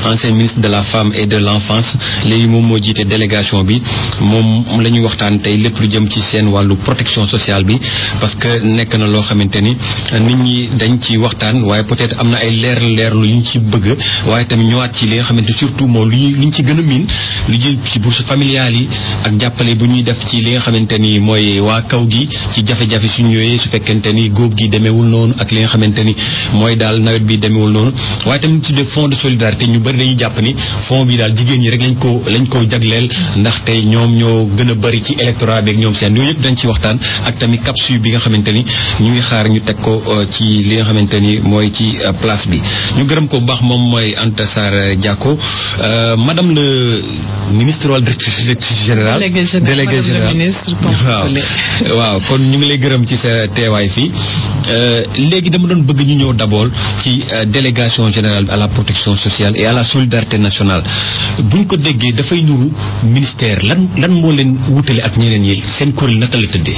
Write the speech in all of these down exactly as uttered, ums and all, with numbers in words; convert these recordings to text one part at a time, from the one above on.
ancien ministre de la femme et de l'enfance léegi moom moo jiite délégation bi moom la ñuy waxtaan tey lépp lu jëm ci seen wàllu protection sociale bi parce que nekk na loo xamante ni nit ñi dañ ci waxtaan waaye peut-être am na ay leer leerlu yu ñu ci bëgg waaye tamit ñëwaat ci li nga xamante surtout moom lu ñu li ñu ci gën a miin lu jëm ci bourse familiale yi ak jàppale bu ñuy def ci li nga xamante ni mooy waa kaw gi ci jafe-jafe su ñëwee su fekkente ni góob gi demeewul noonu ak li nga xamante ni mooy daal nawet bi demeewul noonu waaye tamit ci fonds de solidarité ñu bëri dañuy jàpp ni fonds bi daal jigéen ñi rek lañ ko lañ ko jagleel ndaxte ñoom ñoo gën a bëri ci électorat bi ak ñoom seen yooyu yëpp dañ ci waxtaan ak tamit capsule bi nga xamante ni ñu ngi xaar ñu teg ko ci li nga xamante ni mooy ci place bi ñu gërëm ko bu baax moom mooy Anta Sarr Diacko madame le ministre wala directrice générale délégué général waaw waaw kon ñu ngi lay gërëm ci sa teewaay fii léegi dama doon bëgg ñu ñëw d'abord ci délégation générale à la protection sociale et à la solidarité nationale buñ ko déggee dafay nuru ministère lan lan moo leen wutale ak ñeneen yi seen kuréel naka la tëddee.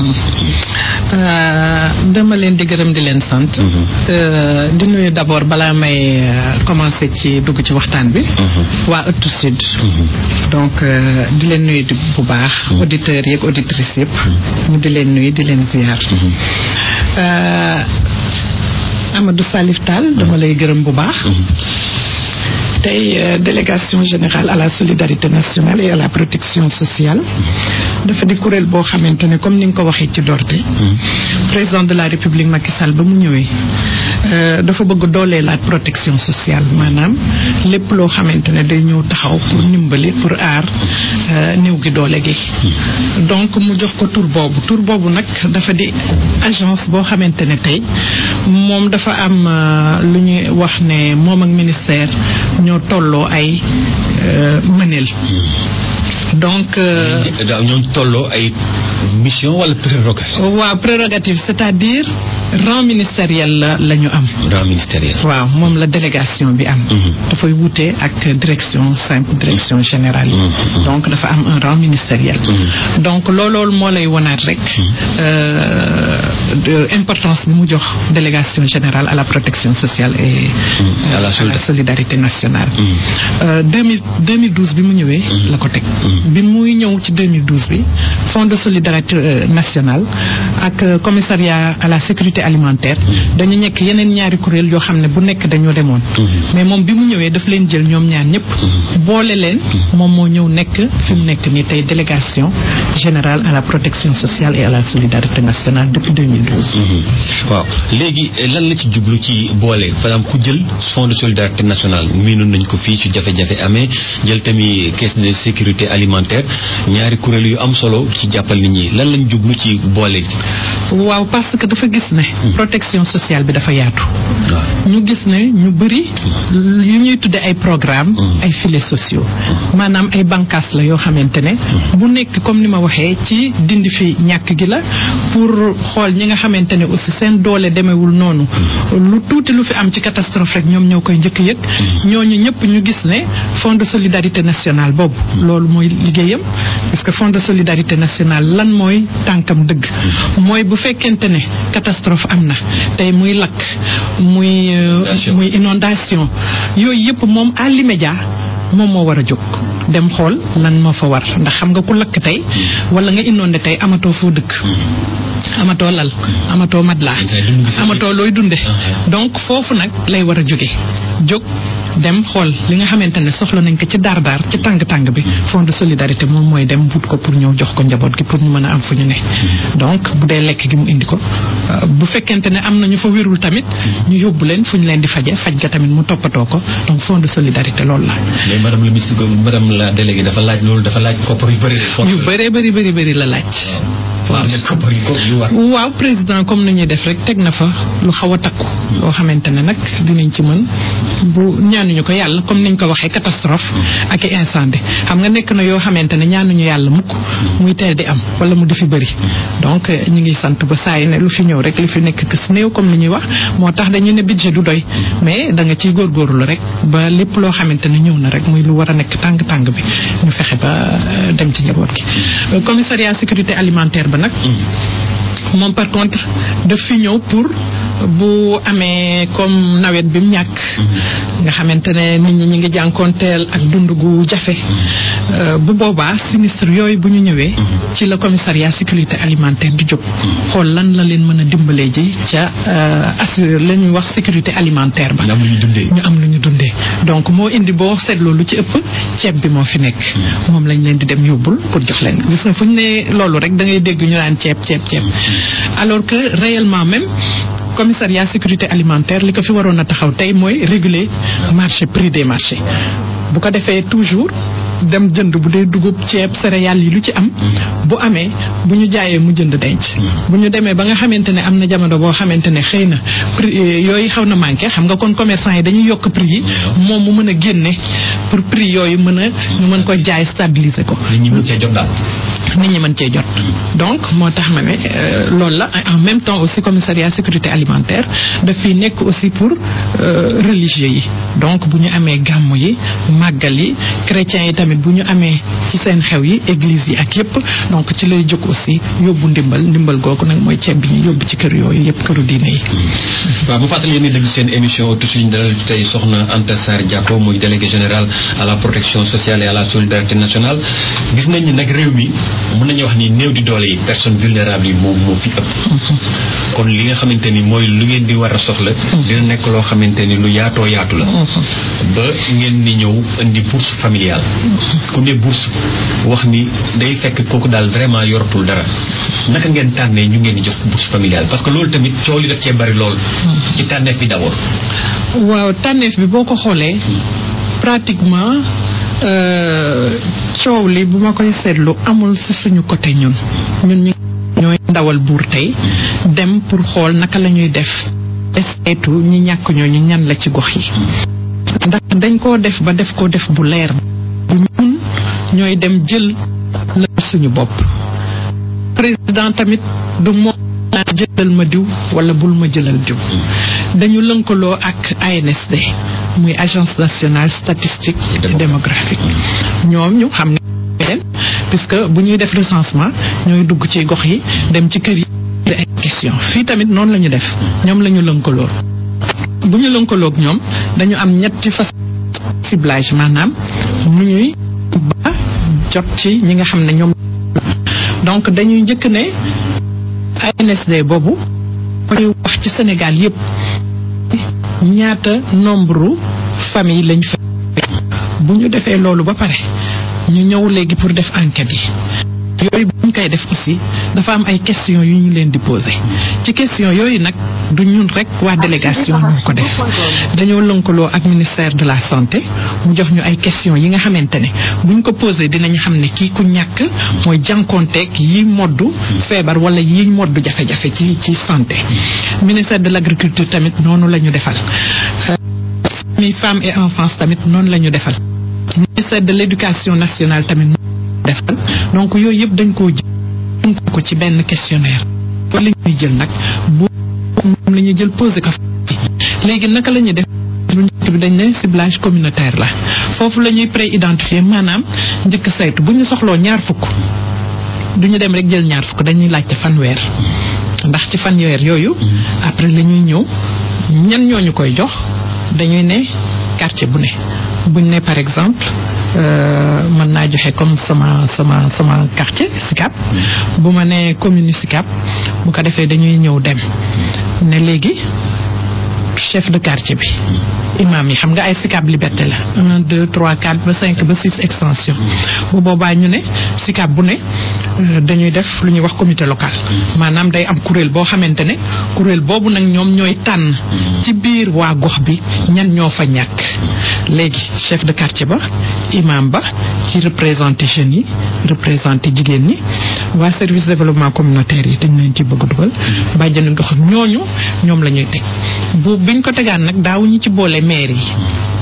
dama leen di gërëm di leen sant. di nuyu d'abord balaa may commencer ci dugg ci waxtaan bi. waa ëttu Sud. donc di leen nuyu bu baax. auditeurs yeeg auditrices yëpp. ñu di leen nuyu di leen ziar. Amadou Salif Tall dama lay gërëm bu baax. tey délégation générale à la solidarité nationale et à la protection sociale dafa di kuréel boo xamante ne comme ni nga ko waxee ci dorte président de la république Macky Sall ba mu ñëwee dafa bëgg doolee la protection sociale maanaam lépp loo xamante ne day ñëw taxaw pour ndimbali pour aar néew gi doole gi donc mu jox ko tur boobu tur boobu nag dafa di agence boo xamante ne tey moom dafa am lu ñuy wax ne moom ak ministère ñoo tolloo ay mëneel donc ñoo tolloo ay mission wala prérogative. waaw prérogative c'est-à-dire rang ministériel la la ñu am. rang ministériel. waaw moom la délégation bi am. dafay wute ak direction simple direction générale yi. donc dafa am un rang ministériel. donc looloolu moo lay wonaat rek importance bi mu jox délégation générale à la protection sociale et à la solidarité nationale. deux mille douze bi mu ñëwee la ko teg. bi muy ñëw ci deux mille douze bi fonds de solidarité nationale ak commissariat à la sécurité alimentaire dañu nekk yeneen ñaari kuréel yoo xam ne bu nekk dañoo demoon mais moom bi mu ñëwee daf leen jël ñoom ñaar ñëpp boole leen moom moo ñëw nekk fi mu nekk nii tey délégation générale à la protection sociale et à la solidarité nationale depuis deux mille douze. waaw léegi lan la ci jublu ci boole par exemple ku jël fonds de solidarité nationale miinoon nañ ko fii ci jafe-jafe amee jël tamit caisse de sécurité alimentaire ñaari kuréel yu am solo ci jàppal nit ñi lan lañ jublu ci boole. waaw parce que dafa gis ne protection sociale bi dafa yaatu. ñu gis ne ñu bëri yu ñuy tudde ay programme ay filets sociaux maanaam ay bànqaas la yoo xamante ne bu nekk comme ni ma waxee ci dindi fi ñàkk gi la pour xool ñi nga xamante ne aussi seen doole demewul noonu lu tuuti lu fi am ci catastrophe rek ñoom ñoo koy njëkk yëg ñooñu ñëpp ñu gis ne fonds de solidarité nationale boobu loolu mooy liggéeyam parce que fonds de solidarité nationale lan mooy tànkam dëgg mooy bu fekkente ne catastrophe am na tey muy lakk muy muy inondation yooyu yëpp moom à l'immédiat moom moo war a jóg dem xool lan moo fa war ndax xam nga ku lakk tey wala nga inondé tey amatoo foo dëkk amatoo lal amatoo matelas amatoo looy dunde donc foofu nag lay war a jóge jóg dem xool li nga xamante ne soxla nañ ko ci daar daar ci tàng-tàng bi fonds de solidarité moom mooy dem wut ko pour ñëw jox ko njaboot gi pour ñu mën a am fu ñu ne donc bu dee lekk gi mu indi ko bu fekkente ne am na ñu fa wérul tamit ñu yóbbu leen fu ñu leen di faje faj ga tamit mu toppatoo ko donc fonds de solidarité loolu la. mais madame la ministre madame la déléguée dafa laaj loolu dafa laaj koppar yu bëri. yu bëree bëri bëri bëri la laaj. waaw président comme ni ñuy def rek teg na fa lu xaw a takku loo xamante ne nag dinañ ci mën bu ñaanuñu ko yàlla comme niñ ko waxee catastrophe ak incendie xam nga nekk na yoo xamante ne ñaanuñu yàlla mukk muy teel di am wala mu di fi bëri donc ñu ngi sant ba saa yi ne lu fi ñëw rek li fi nekk kës néew comme ni ñuy wax moo tax dañu ne budget du doy mais da nga ciy góorgóorlu rek ba lépp loo xamante ne ñëw na rek muy lu war a nekk tàng tàng bi ñu fexe ba dem ci njaboot gi commissariat sécurité alimentaire ba nag moom par contre daf fi ñëw pour bu amee comme nawet bi mu ñàkk nga xamante ne nit ñi ñi ngi jànkoonteel ak dund gu jafe bu boobaa sinistre yooyu bu ñu ñëwee ci la commissariat sécurité alimentaire di jóg xool lan la leen mën a dimbalee ji ca assurer la ñuy wax sécurité alimentaire ba ñu am lu ñu dundee donc moo indi boo seetloo lu ci ëpp ceeb bi moo fi nekk moom lañ leen di dem yóbbul pour jox leen gis nga fu ñu ne loolu rek da ngay dégg ñu naan ceeb ceeb ceeb alors que réellement même commissariat sécurité alimentaire li ko fi waroon a taxaw tey mooy réguler marché prix des marchés bu ko defee toujours dem jënd bu dee dugub ceeb céréales yi lu ci am bu amee bu ñu jaayee mu jënd denc bu ñu demee ba nga xamante ne am na jamono boo xamante ne xëy na prix yooyu xaw na manqué xam nga kon commerçant yi dañuy yokk prix yi moom mu mën a génne pour prix yooyu mën a ñu mën ko jaay stabiliser ko nit ñi mën cee jot daal nit ñi mën cee jot donc moo tax ma ne loolu la en même temps aussi commissariat sécurité alimentaire dafay nekk aussi pour religieux yi donc bu ñu amee gàmmu yi màggal yi chrétiens yi tamit bu ñu amee ci seen xew yi église yi ak yépp donc ci lay jóg aussi yóbbu ndimbal ndimbal googu nag mooy ceeb bi ñu yóbbu ci kër yooyu yépp këru diine yi. waaw bu fàttali yéen a déglu seen émission tous ñu dalal tey soxna Anta Sarr Diacko muy délégué général à la protection sociale et à la solidarité nationale gis nañ ni nag réew mi mën nañu wax ni néew di doole yi personnes vulnérables yi moom moo fi ëpp. kon li nga xamante ni mooy lu ngeen di war a soxla. dina nekk loo xamante ni lu yaatoo yaatu la. ba ngeen ni ñëw indi bourse familiale. ku ne bourse wax ni day fekk kooku daal vraiment yoratul dara naka ngeen tànnee ñu ngeen di jox bourse familiale parce que loolu tamit coow li daf cee bari lool. ci tànneef bi d'abord. waaw tànneef bi boo ko xoolee pratiquement coow li bu ma koy seetlu amul ci suñu côté ñun ñun ñi ñooy ndawal buur tey dem pour xool naka la ñuy def etu ñi ñàkk ñooñu ñan la ci gox yi ndax dañ koo def ba def ko def bu leer bu ñun ñooy dem jël la suñu bopp président tamit du moom naa jëlal ma diw wala bul ma jëlal diw dañu lënkaloo ak A N S D muy agence nationale statistique et démographique ñoom ñu xam nga leen puisque bu ñuy def recensement ñooy dugg ci gox yi dem ci kër yi ay question fii tamit noonu la ñu def ñoom la ñu lënkaloo bu ñu lënkaloog ñoom dañu am ñetti façon ciblage maanaam nu ñuy ba jot ci ñi nga xam ne ñoom donc dañuy njëkk ne A N S D boobu mooy wax ci Sénégal yépp ñaata nombre famille lañ fa bu ñu defee loolu ba pare ñu ñëw léegi pour def enquête yi yooyu bu ñu koy def aussi dafa am ay questions yu ñu leen di poser ci question yooyu nag du ñun rek waa délégation ñu ko def dañoo lënkaloo ak ministère de la santé mu jox ñu ay questions yi nga xamante ne buñ ko poser dinañ xam ne kii ku ñàkk mooy jànkonteeg yi moddu feebar wala yi moddu jafe-jafe ci ci santé ministère de l'agriculture tamit noonu la ñu defal mi femmes et enfance tamit noonu la ñu defal ministère de l'éducation nationale tamit defal donc yooyu yëpp dañ koo jël ko ci benn questionnaire wala ñuy jël nag bu moom la ñuy jël posé ko léegi naka la ñuy def lu njëkk bi dañ ne ciblage communautaire la foofu la ñuy pré-identifier maanaam njëkk saytu bu ñu soxloo ñaar fukk du ñu dem rek jël ñaar fukk dañuy laajte fanweer ndax ci fanweer yooyu après la ñuy ñëw ñan ñooñu koy jox dañuy ne quartier bu ne buñ ne par exemple mën naa joxe comme sama sama sama quartier Sicap bu ma nee commune Sicap bu ko defee dañuy ñëw dem ne léegi chef de quartier bi imam yi xam nga ay Sicap Liberté la un deux trois quatre ba cinq ba six extension bu boobaa ñu ne Sicap bu ne dañuy def lu ñuy wax comité local maanaam day am kuréel boo xamante ne kuréel boobu nag ñoom ñooy tànn ci biir waa gox bi ñan ñoo fa ñàkk léegi chef de quartier ba imam ba ci représenté jeunes yi représenté jigéen ñi waa service développement communautaire yi dañ leen ci bëgg dugal bàjjenu gox ñooñu ñoom la ñuy teg bu biñ ko tegaan nag daaw ñu ci boole maire yi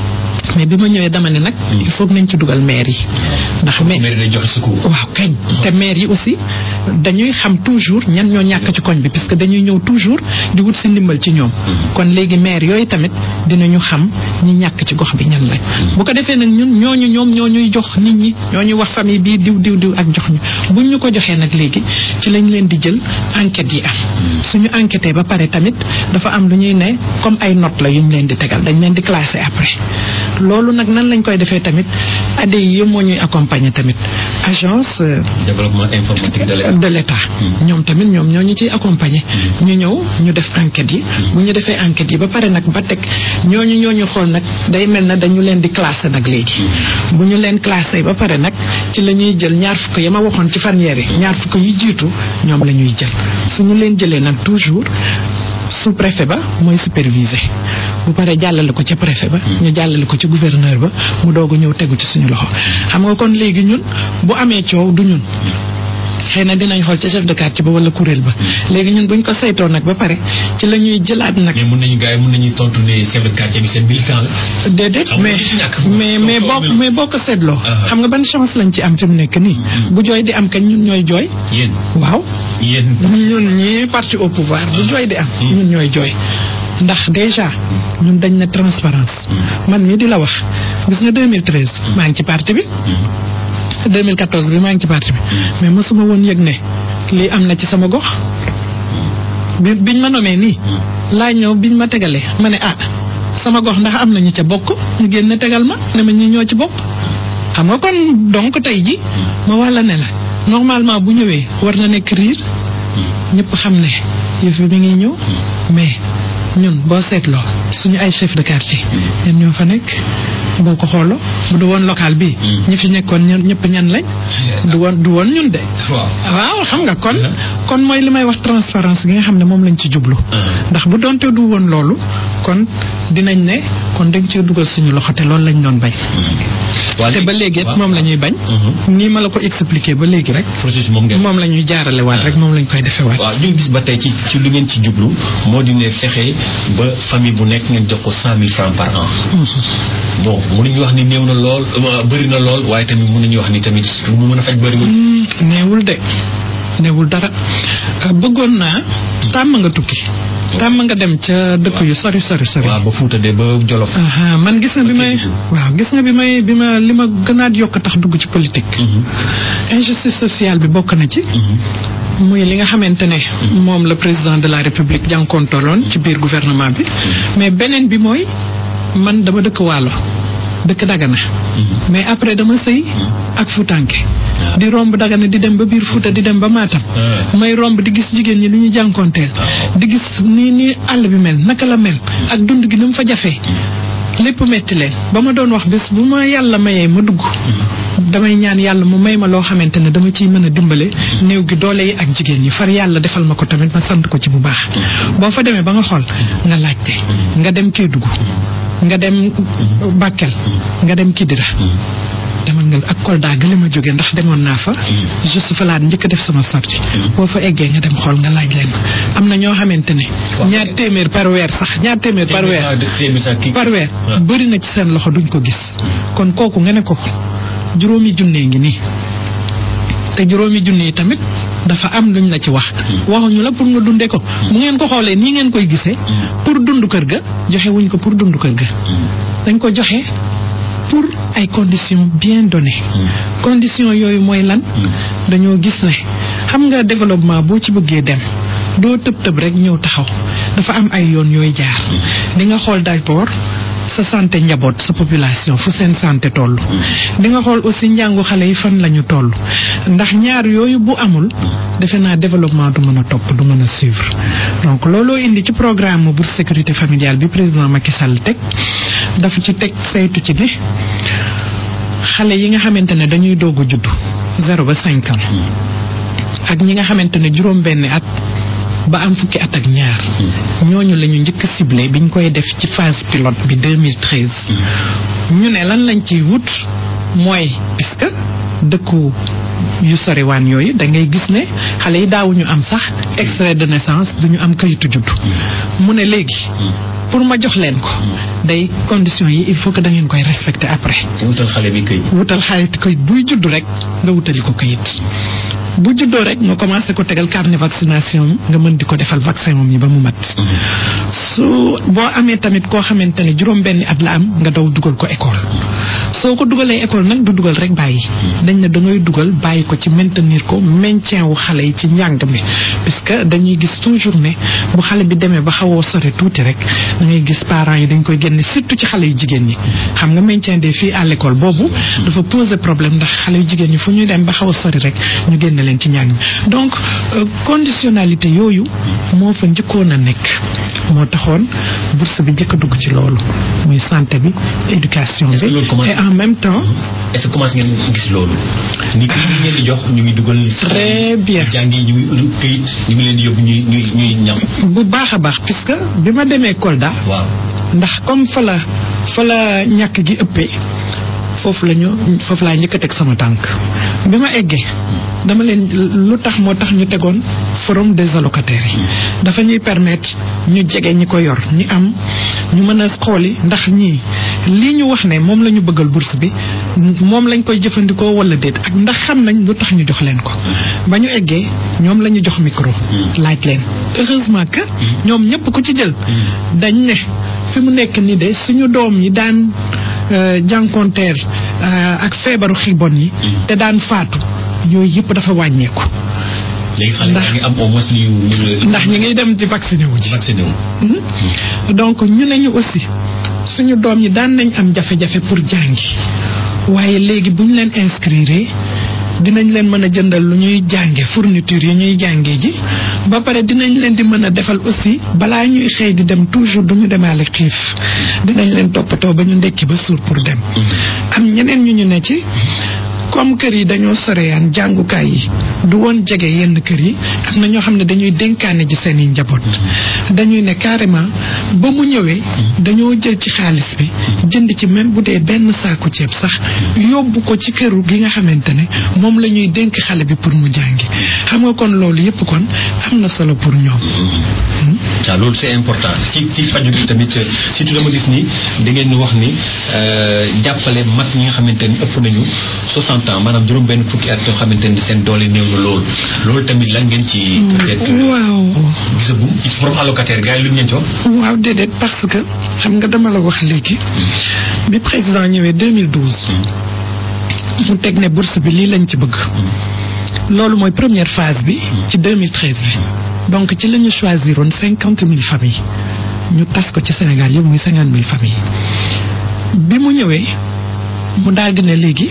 mais bi ma ñëwee dama ne nag il faut que nañ ci dugal maire yi ndax maire day joxe secours. waaw kañ te maire yi aussi dañuy xam toujours ñan ñoo ñàkk ci koñ bi puisque dañuy ñëw toujours di wut si ndimbal ci ñoom kon léegi maire yooyu tamit dinañu xam ñi ñàkk ci gox bi ñan lañ bu ko defee nag ñun ñooñu ñoom ñoo ñuy jox nit ñi ñoo ñuy wax famille bii diw diw diw ak jox ñu buñ ñu ko joxee nag léegi ci lañ leen di jël enquête yi am suñu enquêté ba pare tamit dafa am lu ñuy ne comme ay notes la yuñ leen di tegal dañ leen di classer après loolu nag nan lañ koy defee tamit A D I yi moo ñuy accompagner tamit agence développement informatique de l'État de l'État ñoom tamit ñoom ñoo ñu ciy accompagner ñu ñëw ñu def enquête yi bu ñu defee enquête yi ba pare nag ba teg ñooñu ñooñu xool nag day mel na dañu leen di classer nag léegi bu ñu leen classer ba pare nag ci la ñuy jël ñaar fukk ya ma waxoon ci fanweer yi ñaar fukk yi jiitu ñoom la ñuy jël suñu leen jëlee nag toujours sous préfet ba mooy supervisé bu paree jàllale ko ca préfet ba ñu jàllale ko ci gouverneur ba mu doog a ñëw tegu ci suñu loxo xam nga kon léegi ñun bu amee coow du ñun xëy na dinañ xool ci chef de quartier ba wala kuréel ba léegi ñun buñ ko saytoo nag ba pare ci la ñuy jëlaat nag. mais mën nañu gars yi mën nañu tontu ne chef de quartier bi seen militant la. déedéet mais mais mais boo mais boo ko seetloo. xam nga ban chance lañ ci am fi mu nekk nii. bu jooy di am kañ ñun ñooy jooy. yéen waaw. yéen ñun ñii parti au pouvoir bu jooy di am. ñun ñooy jooy. ndax déjà ñun dañ na transparence man mii di la wax gis nga deux mille treize maa ngi ci parti bi deux mille quatorze bi maa ngi ci parti bi mais mosuma woon yëg ne lii am na ci sama gox bi biñ ma nomee nii laa ñëw biñ ma tegalee ma ne ah sama gox ndax am na ñu ca bokk ñu génn tegal ma ne ma ñi ñoo ci bokk xam nga kon donc tey ji ma wax la ne la normalement bu ñëwee war na nekk riir ñëpp xam ne yëf bi mi ngi ñëw mais ñun boo seetloo suñu ay chef de quartier ñen ñoo fa nekk boo ko xooloo bu du woon local bi ñi fi nekkoon ñun ñëpp ñan lañ du woon du woon ñun de waaw xam nga kon kon mooy li may wax transparence gi nga xam ne moom lañ ci jublu ndax bu doonte du woon loolu kon dinañ ne kon dañ cee dugal suñu loxo te loolu lañ doon bañ te ba léegi moom la ñuy bañ nii ma la ko expliquer ba léegi rek moom la ñuy jaarale waat rek moom lañ koy defee waat waaw ñu gis ba tey ci ci lu ngeen ci jublu moo di ne fexe ba famille bu nekk ngeen jox ko cent mille francs par an bon mënuñu wax ni néew na lool bëri na lool waaye tamit mënuñu wax ni tamit lu mu mën a faj bëriwul néewul de néewul dara bëggoon naa tàmm nga tukki tàmm nga dem ca dëkk yu sori sori sori waaw ba Fuuta de ba Jolof man gis nga bi may waaw gis nga bi may bi ma li ma gënaat yokk tax dugg ci politique injustice sociale bi bokk na ci muy li nga xamante ne moom le président de la république jànkontoloon ci biir gouvernement bi mais beneen bi mooy man dama dëkk Waalo dëkk Dagana mais après dama sëy ak Fuutanke di romb Dagana di dem ba biir Fuuta di dem ba Matam may romb di gis jigéen ñi lu ñu jànkonteel di gis nii nii àll bi mel naka la mel ak dund gi ni mu fa jafee lépp metti leen ba ma doon wax bés bu ma yàlla mayee ma dugg damay ñaan yàlla mu may ma loo xamante ne dama ciy mën a dimbale néew gi doole yi ak jigéen ñi far yàlla defal ma ko tamit ma sant ko ci bu baax boo fa demee ba nga xool nga laajte nga dem Kédougou nga dem Bakel nga dem Kidira demal nga ak Kolda ga li ma jógee ndax demoon naa fa juste fa laa njëkk a def sama sortie boo fa eggee nga dem xool nga laaj leen am na ñoo xamante ne ñaar téeméer par weer sax ñaar téeméer par weer par weer bëri na ci seen loxo duñ ko gis kon kooku nga ne ko juróomi junne ngi nii te juróomi junne yi tamit dafa am luñ la ci wax waxuñu la pour nga dunde ko bu ngeen ko xoolee nii ngeen koy gisee pour dund kër ga joxe wuñ ko pour dund kër ga dañ ko joxe pour ay conditions bien données conditions yooyu mooy lan dañoo gis ne xam nga développement boo ci bëggee dem doo tëb tëb rek ñëw taxaw dafa am ay yoon yooy jaar di nga xool d'abord sa santé njaboot sa population fu seen santé toll di nga xool aussi njàngu xale yi fan lañu toll ndax ñaar yooyu bu amul defe naa développement du mën a topp du mën a suivre donc looloo indi ci programme bourse sécurité familiale bi président Macky Sall teg dafa ci teg saytu ci ne xale yi nga xamante ne dañuy doog a juddu zéro ba cinq ans ak ñi nga xamante ne juróom benn at ba am fukki at ak ñaar ñooñu la ñu njëkk ciblé biñ koy def ci phase pilote bi deux mille treize ñu ne lan lañ ciy wut mooy puisque dëkku yu soriwaan yooyu da ngay gis ne xale yi daawuñu am sax extrait de naissance duñu am kayitu juddu mu ne léegi pour ma jox leen ko day conditions yi il faut que da ngeen koy respecter après. wutal xale bi këyit. wutal xale bi këyit buy judd rek nga wutali ko këyit bu juddoo rek nga commencé ko tegal carnet vaccination nga mën di ko defal vaccin moom yi ba mu mat. su boo amee tamit koo xamante ne juróom benni at la am nga daw dugal ko école soo ko dugalee école nag du dugal rek bàyyi dañ ne da ngay dugal bàyyi ko ci maintenir ko maintien wu xale yi ci njàng mi puisque dañuy gis toujours ne bu xale bi demee ba xawoo sore tuuti rek da ngay gis parents yi dañ koy génne surtout ci xale yu jigéen ñi xam nga maintien des filles à l'école boobu dafa poser problème ndax xale yu jigéen ñi fu ñuy dem ba xaw a sori rek ñu génne leen ci njàng mi donc euh, conditionnalité yooyu moo fa njëkkoon a nekk moo taxoon bourse bi njëkk a dugg ci loolu muy santé bi éducation bi et en même temps est-ce que commencé ngeen gis loolu nit ñi ngeen di jox ñu ngi dugal très bien jàngi ñu ngi këyit ñu ngi leen di yóbbu ñuy ñuy ñuy ñam bu baax a baax puisque bi ma demee Kolda waaw ndax comme fa la fa la ñàkk gi ëppee foofu la ñu foofu laa njëkk a teg sama tànk bi ma eggee dama leen lu tax moo tax ñu tegoon forum des allocataires yi dafa ñuy permettre ñu jege ñi ko yor ñi am ñu mën a xooli ndax ñii lii ñu wax ne moom la ñu bëggal bourse bi moom lañ koy jëfandikoo wala déet ak ndax xam nañ lu tax ñu jox leen ko ba ñu eggee ñoom la ñu jox micro laaj leen heureusement que ñoom ñëpp ku ci jël dañ ne fi mu nekk nii de suñu doom yi daan jànkonteel ak feebaru xibon yi te daan faatu yooyu yëpp dafa wàññeeku. léegi xale yaa ngi am au moins ñu ndax ñi ngi dem di vacciné wu ji. vacciné wu. donc ñu ne ñu aussi suñu doom yi daan nañ am jafe-jafe pour jàngi waaye léegi bu ñu leen inscrire dinañ leen mën a jëndal lu ñuy jànge fourniture yi ñuy jàngee ji ba pare dinañ leen di mën a defal aussi balaa ñuy xëy di dem toujours du ñu demaale xiif dinañ leen toppatoo ba ñu ndekki ba suur pour dem am ñeneen ñu ñu ne ci comme kër yi dañoo soreyaan jàngukaay yi du woon jege yenn kër yi am na ñoo xam ne dañuy dénkaane ji seen i njaboot dañuy ne carrément ba mu ñëwee dañoo jël ci xaalis bi jënd ci même bu dee benn saaku ceeb sax yóbbu ko ci këru gi nga xamante ne moom la ñuy dénk xale bi pour mu jàngi xam nga kon loolu yëpp kon am na solo pour ñoom. waaw loolu c'est important ci ci faju bi tamit surtout dama gis ni da ngeen wax ni jàppale mag ñi nga xamante ni ëpp nañu soixante ans maanaam juróom benn fukki at yoo xamante ni seen doole néew na loolu loolu tamit lan ngeen ci peut-être waaw gisagum ci forum allocataire gars yi lu ngeen ci wax waaw déedéet parce que xam nga dama la wax léegi bi président ñëwee deux mille douze mu teg ne bourse bi lii lañ ci bëgg loolu mooy première phase bi ci deux mille treize bi donc ci la ñu choisiroon cinquante mille familles ñu tas ko ci Sénégal yëpp muy cinquante mille familles bi mu ñëwee mu daal di ne léegi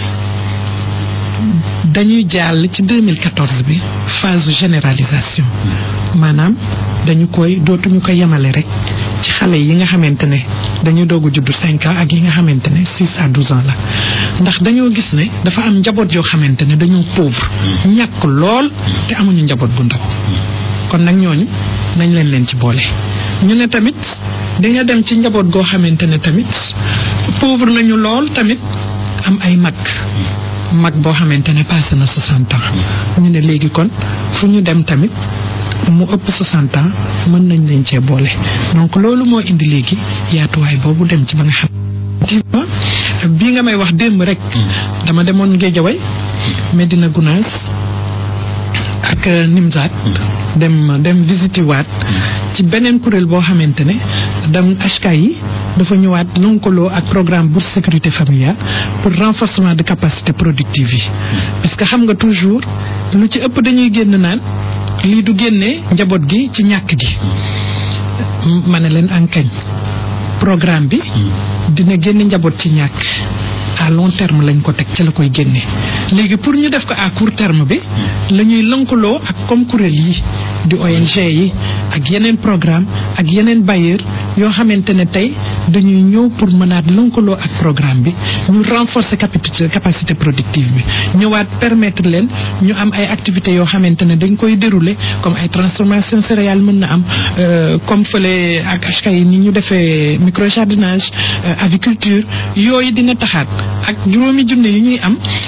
dañuy jàll ci deux mille quatorze bi phase généralisation maanaam dañu koy dootuñu ko yemale rek ci xale yi nga xamante ne dañuy doog a juddu cinq ans ak yi nga xamante ne six à douze ans la ndax dañoo gis ne dafa am njaboot yoo xamante ne dañoo pauvre ñàkk lool te amuñu njaboot bu ndaw kon nag ñooñu nañ leen leen ci boole ñu ne tamit di nga dem ci njaboot goo xamante ne tamit pauvre nañu lool tamit am ay mag mag boo xamante ne passé na soixante ans ñu ne léegi kon fu ñu dem tamit mu ëpp soixante ans mën nañ leen cee boole donc loolu moo indi léegi yaatuwaay boobu dem ci ba nga xam bii nga may wax démb rek dama demoon Guédiawaye Médina Gounass ak Nimzaat dem dem visiter waat ci beneen kuréel boo xamante ne dem H K yi dafa ñëwaat lëkkaloo ak programme bourse sécurité familiale pour renforcement de capacité productive yi parce que xam nga toujours lu ci ëpp dañuy génn naan lii du génnee njaboot gi ci ñàkk gi ma ne leen ankañ programme bi dina génne njaboot ci ñàkk à long terme lañ ko teg ci la koy génne léegi pour ñu def ko à court terme bi la ñuy lëkkaloo ak comme kuréel yi di O N G yi ak yeneen programme ak yeneen bailleur yoo xamante ne tey dañuy ñëw pour mënaat lëkkaloo ak programme bi ñu renforcer capacité capacité productive bi ñëwaat permettre leen ñu am ay activités yoo xamante ne dañ koy dérouler comme ay transformation céréale mën na am comme fële ak H K yi ni ñu defee microjardinage aviculture yooyu dina taxaat ak juróomi junne yu ñuy am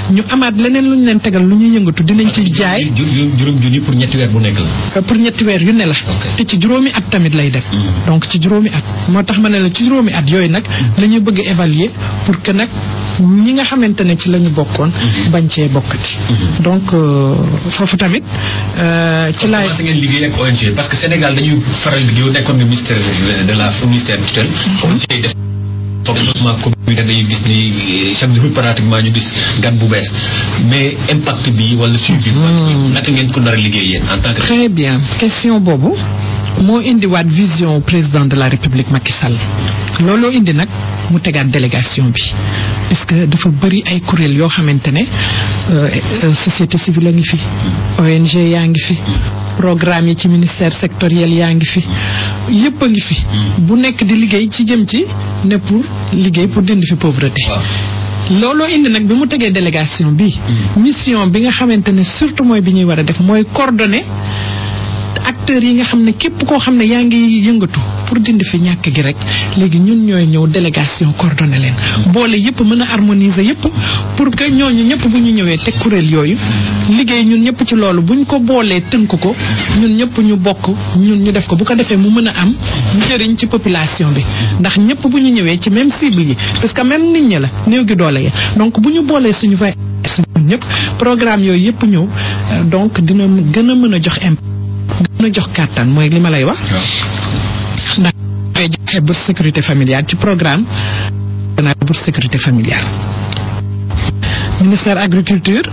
ñu amaat leneen lu ñu leen tegal lu ñuy yëngatu dinañ ci jaay. juróom junni pour ñetti weer bu nekk la. pour ñetti weer yu ne la. te ci juróomi at tamit lay def. donc ci juróomi at moo tax ma ne la ci juróomi at yooyu nag la ñuy bëgg évaluer pour que nag ñi nga xamante ne ci la ñu bokkoon. bañ cee bokkati. donc foofu tamit ci laay. commencé ngeen liggéey ak O N G parce que Sénégal dañuy faral di nekkoon nga ministère de la ministère tutelle. O N G def forcément communautaire dañuy gis ni chaque jour pratiquement ñu gis gan bu bees mais impact bi wala suivi. naka ngeen ko nar a liggéey yéen en tant que. très bien question boobu moo indiwaat vision président de la République Macky Sall looloo indi nag mu tegaat délégation bi parce que dafa bëri ay kuréel yoo xamante ne société civile a ngi fi O N G yaa ngi fi programme yi ci ministère sectoriel yaa ngi fi yëpp a ngi fi bu nekk di liggéey ci jëm ci ne pour liggéey pour dindi fi pauvreté. looloo indi nag bi mu tegee délégation bi mission bi nga xamante ne surtout mooy bi ñuy war a def mooy coordonner acteurs yi nga xam ne képp koo xam ne yaa ngi yëngatu pour dindi fi ñàkk gi rek léegi ñun ñooy ñëw délégation coordonné leen boole yëpp mën a harmoniser yëpp pour que ñooñu ñëpp bu ñu ñëwee teg kuréel yooyu liggéey ñun ñëpp ci loolu buñ ko boolee tënk ko ñun ñëpp ñu bokk ñun ñu def ko bu ko defee mu mën a am njëriñ ci population bi ndax ñëpp bu ñu ñëwee ci même cible yi parce que même nit ñi la néew gi doole ya donc bu ñu boolee suñu va ñun ñëpp programme yooyu yëpp ñëw donc dina gën a mën a jox impact gën a jox kàttan mooy li ma lay wax ndax dafay joxe bourse sécurité familiale ci programme na bourse sécurité familiale ministère agriculture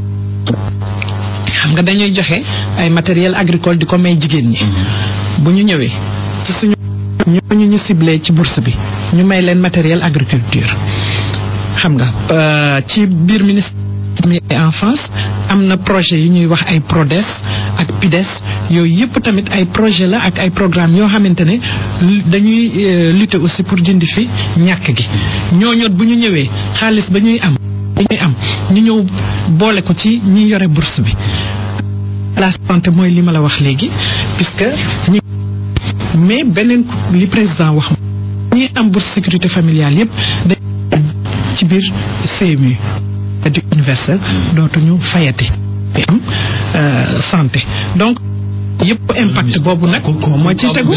xam nga dañuy joxe ay matériel agricole di ko may jigéen ñi bu ñu ñëwee ci suñu ñooñu ñu ciblé ci bourse bi ñu may leen matériel agriculture xam nga ci biir ministère et enfance am na projet yu ñuy wax ay PRODES ak PIDES yooyu yëpp tamit ay projet la ak ay programme yoo xamante ne dañuy lutter aussi pour jëndi fi ñàkk gi ñooñoot bu ñu ñëwee xaalis ba ñuy am dañuy am ñu ñëw boole ko ci ñi yore bourse bi la santé mooy li ma la wax léegi puisque ñi mais beneen li président wax ñi am bourse sécurité familiale yëpp dañ ci biir C M U du universel dootuñu fayati bi am santé donc yëpp impact boobu nag moo ci tegu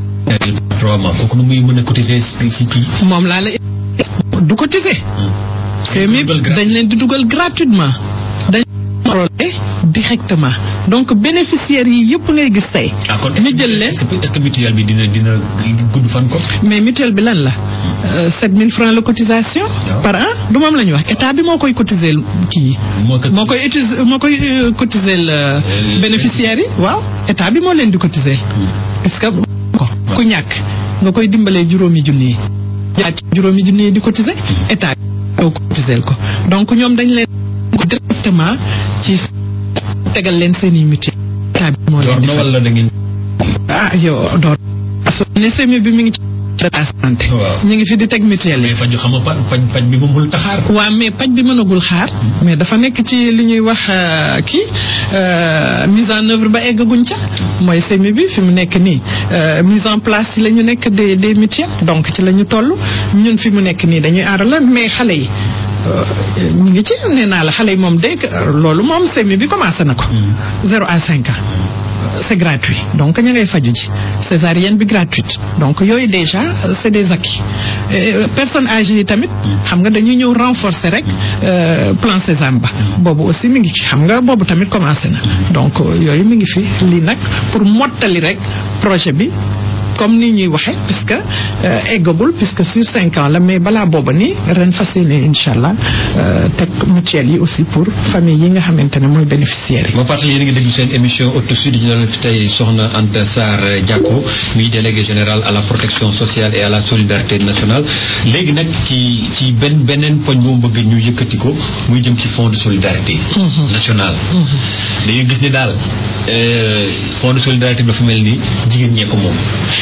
kooku nu muy mën a cotiser si kii moom laa la du cotiser mais dañ leen di dugal gratuitement dañ contrôler directement donc bénéficiaires yi yëpp ngay gis tey ñu jël leen est-ce que mutuelle bi dina dina gudd fan ko mais mutuelle bi lan la sept mille francs la cotisation par an du moom la ñu wax état bi moo koy cotiser kii moo koy utiliser moo koy cotiser bénéficiaires yi waaw état bi moo leen di cotiser parce que ko ku ñàkk nga koy dimbalee juróomi junni yi jaat juróomi junni yi di cotiser état bi cotiser ko donc ñoom dañ leen ko directement ci tegal leen seeni mutuelle état bi moo leen di wala da ngeen ah yow door so ne semi bi mi ngi ci data santé ñu ngi fi di teg mutuelle mais faju xam nga paj paj bi mënul taxaar waaw mais paj bi mënagul xaar mais dafa nekk ci li ñuy wax kii mise en œuvre ba eggaguñ ca mooy semi bi fi mu nekk nii mise en place ci la ñu nekk des des mutuelles donc ci la ñu toll ñun fi mu nekk nii dañuy aar la mais xale yi ñu ngi ci nee naa la xale yi moom dégg loolu moom semi bi commencé na ko zéro à cinq ans c'est gratuit donc ñu ngay faju ji césarienne bi gratuite donc yooyu déjà c'est des acquis personnes âgées yi tamit xam nga dañuy ñëw renforcer rek plan Sésame ba boobu aussi mi ngi ci xam nga boobu tamit commencé na donc yooyu mi ngi fi lii nag pour mottali rek projet bi comme ni ñuy waxe puisque eggagul puisque sur cinq ans la mais balaa booba ni ren fas yéene incha allah teg mutuelle yi aussi pour famille yi nga xamante ne mooy bénéficiaires yi. ma fàttali yéen a ngi déglu seen émission Auto Sud ñu doon fi tey soxna Anta Sarr Diacko muy délégué général à la protection sociale et à la solidarité nationale léegi nag ci ci benn beneen poñ moom bëgg ñu yëkkati ko muy jëm ci fonds de solidarité nationale. dañuy gis ni daal fonds de solidarité dafa mel ni jigéen ñee ko moom.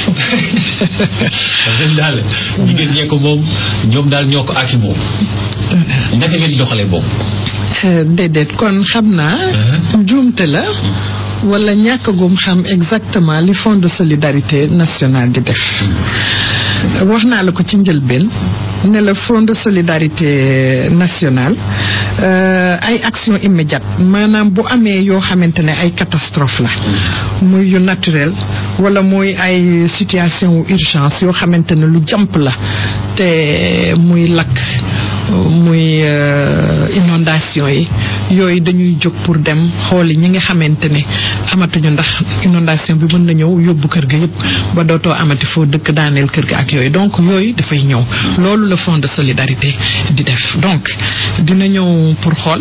daal jigéen ñee ko moom ñoom daal ñoo ko aki moom naka ngeen doxalee boobu. déedéet kon xam naa njuumte la wala ñàkk gum xam exactement li fonds de solidarité nationale di def wax naa la ko ci njëlbeen ne la Fonds de solidarité nationale ay action immédiate maanaam bu amee yoo xamante ne ay catastrophe la muy yu naturel wala muy ay situation wu urgence yoo xamante ne lu jàmp la te muy lakk muy inondation yi yooyu dañuy jóg pour dem xooli ñi nga xamante ne amatuñu ndax inondation bi mën na ñëw yóbbu kër ga yëpp ba dootoo amati foo dëkk daaneel kër ga ak yooyu donc yooyu dafay ñëw loolu la Fonds de solidarité di def donc dina ñëw pour xool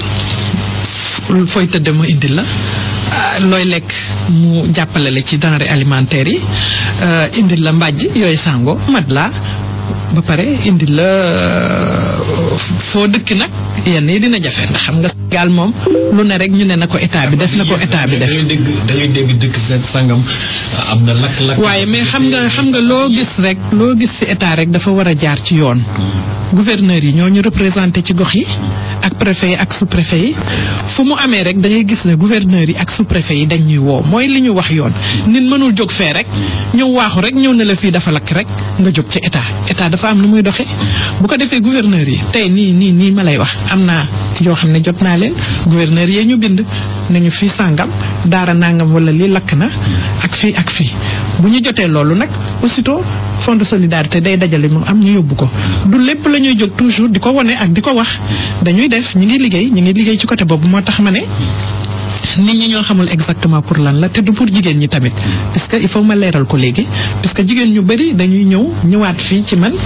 fooy tëdd mu indil la looy lekk mu jàppale la ci denrées alimentaires yi indil la mbàjj yooyu sango mat la ba pare indi la foo dëkk nag yenn yi dina jafe ndax xam nga gaal moom lu ne rek ñu ne na ko état bi def na ko état bi def. da ngay dégg dëkk sangam am na lakk lakk. waaye mais xam nga xam nga loo gis rek loo gis ci état rek dafa war a jaar ci yoon. gouverneurs yi ñoo ñu représenté ci gox yi ak préfet yi ak sous-préfet yi fu mu amee rek da ngay gis ne gouverneurs yi ak sous-préfet yi dañ ñuy woo mooy li ñu wax yoon. nit mënul jóg fee rek ñëw waaxu rek ñëw ne la fii dafa lakk rek nga jóg ci état état dafa am nu muy doxee bu ko defee gouverneurs yi tey nii nii nii ma lay wax am naa yoo xam ne jot naa leen gouverneurs yi ñu bind nañu fii sàngam daara nangam wala lii lakk na ak fii ak fii bu ñu jotee loolu nag aussitôt Fonds de solidarité day dajale mu am ñu yóbbu ko du lépp la ñuy jóg toujours di ko wone ak di ko wax dañuy def ñi ngi liggéey ñi ngi liggéey ci côté boobu moo tax ma ne nit ñi ñoo xamul exactement pour lan la te du pour jigéen ñi tamit parce que il faut ma leeral ko léegi parce que jigéen ñu bari dañuy ñëw ñëwaat fii ci man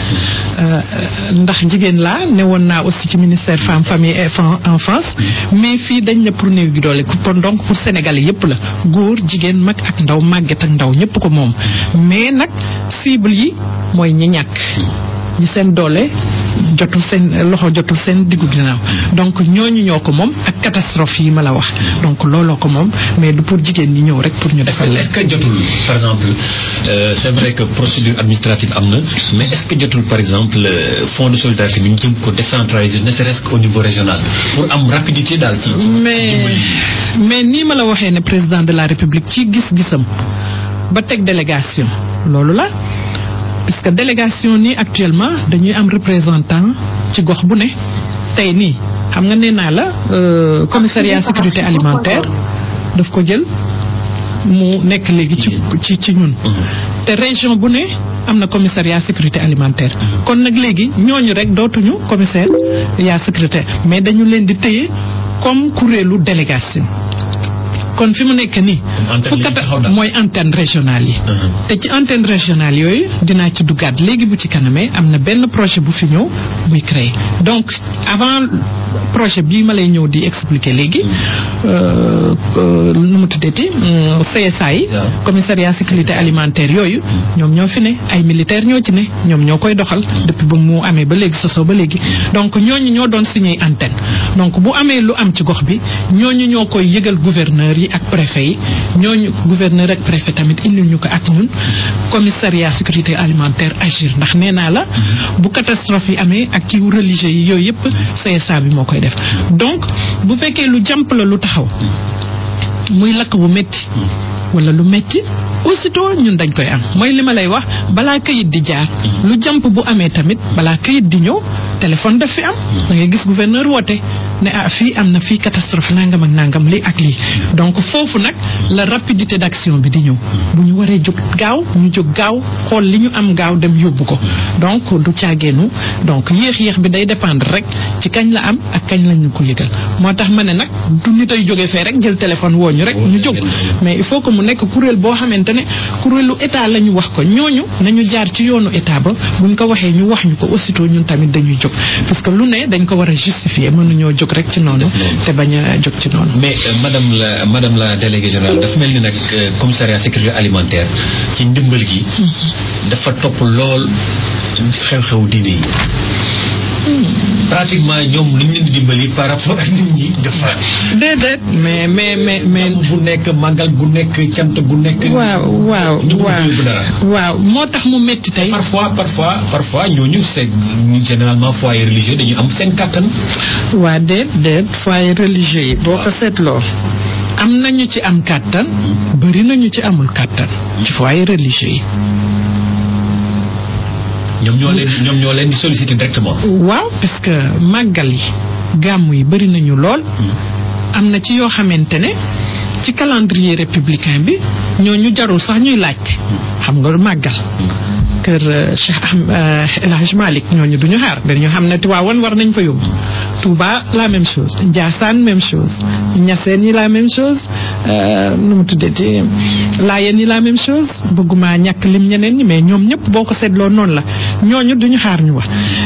ndax jigéen laa ne woon naa aussi ci ministère femme famille et enfance mais fii dañ ne pour néew gi doole kon donc pour Sénégalais yépp la góor jigéen mag ak ndaw màgget ak ndaw ñépp ko moom mais nag cible yi mooy ñi ñàkk ñi seen doole jotul seen loxo jotul seen diggu ginnaaw donc ñooñu ñoo ko moom ak catastrophe yi ma la wax donc looloo ko moom mais du pour jigéen ñi ñëw rek pour ñu defal leen. est-ce que jotul par exemple euh, c'est vrai que procédure administrative am na mais est-ce que jotul par exemple fonds de solidarité bi ñu jëm ko décentraliser ne serait-ce qu'au niveau régional pour am rapidité daal ci. mais mais nii ma la waxee ne président de la république ci gis-gisam ba teg délégation loolu la. puisque délégation nii actuellement dañuy am représentant ci gox bu ne tey nii xam nga nee naa la commissariat sécurité alimentaire daf ko jël mu nekk léegi ci ci ci ñun te région bu ne am na commissariat sécurité alimentaire kon nag léegi ñooñu rek dootuñu commissariat sécurité mais dañu leen di téye comme kuréelu délégation kon fi mu nekk nii fukkata mooy antenne régionale yi te ci antenne régionale yooyu dinaa ci duggaat léegi bu ci kanamee am na benn projet bu fi ñëw buy créer donc avant projet bii ma lay ñëw di expliquer léegi nu mu tuddati C S A yi commissariat sécurité alimentaire yooyu ñoom ñoo fi ne ay militaires ñoo ci ne ñoom ñoo koy doxal depuis ba mu amee ba léegi sosoo ba léegi donc ñooñu ñoo doon signé antenne donc bu amee lu am ci gox bi ñooñu ñoo koy yëgal gouverneur yi ak préfet yi ñooñu gouverneur ak préfet tamit indil ñu ko ak ñun commissariat sécurité alimentaire agir ndax nee naa la bu catastrophe yi amee ak kiw religieux yi yooyu yëpp C S A bi moo koy def donc bu fekkee lu jàmp la lu taxaw muy lakk bu metti wala lu metti aussitôt ñun dañ koy am mooy li ma lay wax balaa kayit di jaar lu jàmp bu amee tamit balaa kayit di ñëw téléphone daf fi am da ngay gis gouverneur woote ne ah fii am na fii catastrophe nangam ak nangam lii ak lii donc foofu nag la rapidité d'action bi di ñëw bu ñu waree jóg gaaw ñu jóg gaaw xool li ñu am gaaw dem yóbbu ko donc du caageenu donc yéex-yéex bi day dépendre rek ci kañ la am ak kañ lañu ko yëgal moo tax ma ne nag du nit ay jógee fee rek jël téléphone woo ñu rek ñu jóg mais il faut que mu nekk kuréel boo xamante ne kuréelu état la ñu wax ko ñooñu nañu jaar ci yoonu état ba buñ ko waxee ñu wax ñu ko aussitôt ñun tamit dañuy jóg parce que lu ne dañ ko war a justifier mënuñoo jóg rek ci noonu te bañ a jóg ci noonu. mais madame la madame la déléguée générale dafa mel ni nag commissariat sécurité alimentaire ci ndimbal gi dafa topp lool xew-xew diine yi pratiquement ñoom lu ñu leen di dimbali par rapport ak nit ñi dafa. déedéet mais mais mais mais. bu nekk màggal bu nekk cant bu nekk. waaw waaw waaw waaw moo tax mu métti tey. parfois parfois parfois ñooñu c'est généralement foyer religieux dañu am seen kàttan. waa déet déet foyer religieux yi. boo ko seetloo am nañu ci am kàttan bari nañu ci amul kàttan. ci foyer religieux yi. ñoom ñoo leen ñoom ñoo leen di solliciter directement. waaw parce que màggal yi gàmmu yi bëri nañu lool. am na ci yoo xamante ne ci calendrier républicain bi ñooñu jarul sax ñuy laajte. xam nga màggal. kër Cheikh El Hadj Malick ñooñu duñu xaar dañu xam ne Tivaouane war nañ fa yóbbu. Touba la même chose Ndiassane même chose Niassène yi la même chose nu mu tuddati Laayeen yi la même chose bëgguma ñàkk lim ñeneen ñi mais ñoom ñëpp boo ko seetloo noonu la ñooñu duñu xaar ñu wax